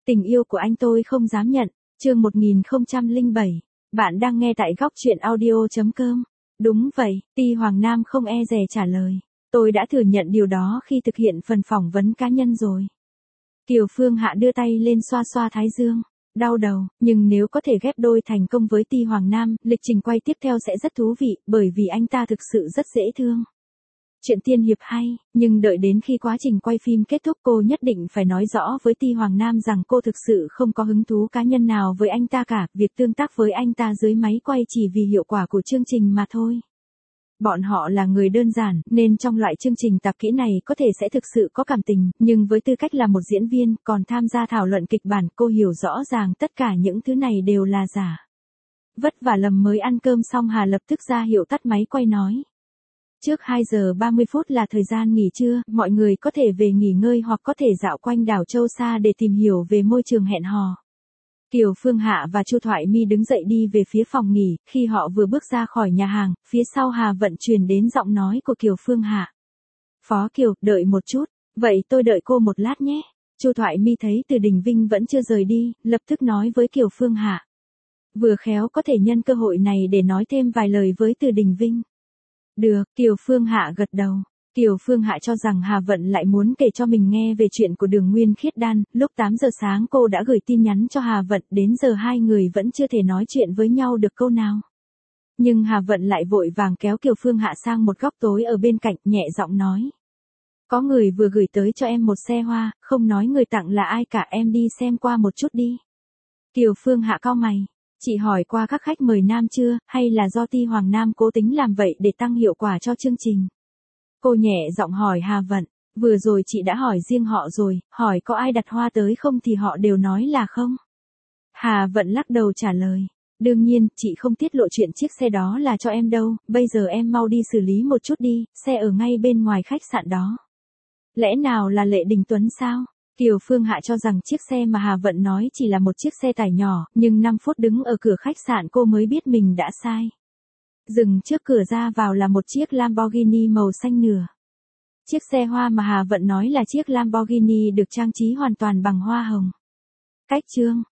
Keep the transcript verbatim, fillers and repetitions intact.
Tình yêu của anh tôi không dám nhận. Chương một nghìn không trăm lẻ bảy. Bạn đang nghe tại góc truyện audio.com. Đúng vậy, Ti Hoàng Nam không e dè trả lời. Tôi đã thừa nhận điều đó khi thực hiện phần phỏng vấn cá nhân rồi. Kiều Phương Hạ đưa tay lên xoa xoa thái dương. Đau đầu, nhưng nếu có thể ghép đôi thành công với Ti Hoàng Nam, lịch trình quay tiếp theo sẽ rất thú vị, bởi vì anh ta thực sự rất dễ thương. Chuyện tiên hiệp hay, nhưng đợi đến khi quá trình quay phim kết thúc cô nhất định phải nói rõ với Ti Hoàng Nam rằng cô thực sự không có hứng thú cá nhân nào với anh ta cả, việc tương tác với anh ta dưới máy quay chỉ vì hiệu quả của chương trình mà thôi. Bọn họ là người đơn giản, nên trong loại chương trình tạp kỹ này có thể sẽ thực sự có cảm tình, nhưng với tư cách là một diễn viên, còn tham gia thảo luận kịch bản, cô hiểu rõ ràng tất cả những thứ này đều là giả. Vất vả lầm mới ăn cơm xong Hà lập tức ra hiệu tắt máy quay nói. Trước hai giờ ba mươi phút là thời gian nghỉ trưa, mọi người có thể về nghỉ ngơi hoặc có thể dạo quanh đảo Châu Sa để tìm hiểu về môi trường hẹn hò. Kiều Phương Hạ và Chu Thoại My đứng dậy đi về phía phòng nghỉ, khi họ vừa bước ra khỏi nhà hàng, phía sau Hà Vận truyền đến giọng nói của Kiều Phương Hạ. Phó Kiều, đợi một chút, vậy tôi đợi cô một lát nhé. Chu Thoại My thấy Từ Đình Vinh vẫn chưa rời đi, lập tức nói với Kiều Phương Hạ. Vừa khéo có thể nhân cơ hội này để nói thêm vài lời với Từ Đình Vinh. Được, Kiều Phương Hạ gật đầu. Kiều Phương Hạ cho rằng Hà Vận lại muốn kể cho mình nghe về chuyện của Đường Nguyên Khiết Đan, lúc tám giờ sáng cô đã gửi tin nhắn cho Hà Vận, đến giờ hai người vẫn chưa thể nói chuyện với nhau được câu nào. Nhưng Hà Vận lại vội vàng kéo Kiều Phương Hạ sang một góc tối ở bên cạnh, nhẹ giọng nói. Có người vừa gửi tới cho em một xe hoa, không nói người tặng là ai cả, em đi xem qua một chút đi. Kiều Phương Hạ cau mày. Chị hỏi qua các khách mời nam chưa, hay là do Ti Hoàng Nam cố tính làm vậy để tăng hiệu quả cho chương trình? Cô nhẹ giọng hỏi Hà Vận, vừa rồi chị đã hỏi riêng họ rồi, hỏi có ai đặt hoa tới không thì họ đều nói là không. Hà Vận lắc đầu trả lời, đương nhiên, chị không tiết lộ chuyện chiếc xe đó là cho em đâu, bây giờ em mau đi xử lý một chút đi, xe ở ngay bên ngoài khách sạn đó. Lẽ nào là Lệ Đình Tuấn sao? Kiều Phương Hạ cho rằng chiếc xe mà Hà Vận nói chỉ là một chiếc xe tải nhỏ, nhưng năm phút đứng ở cửa khách sạn cô mới biết mình đã sai. Dừng trước cửa ra vào là một chiếc Lamborghini màu xanh nửa. Chiếc xe hoa mà Hà Vận nói là chiếc Lamborghini được trang trí hoàn toàn bằng hoa hồng. Cách chương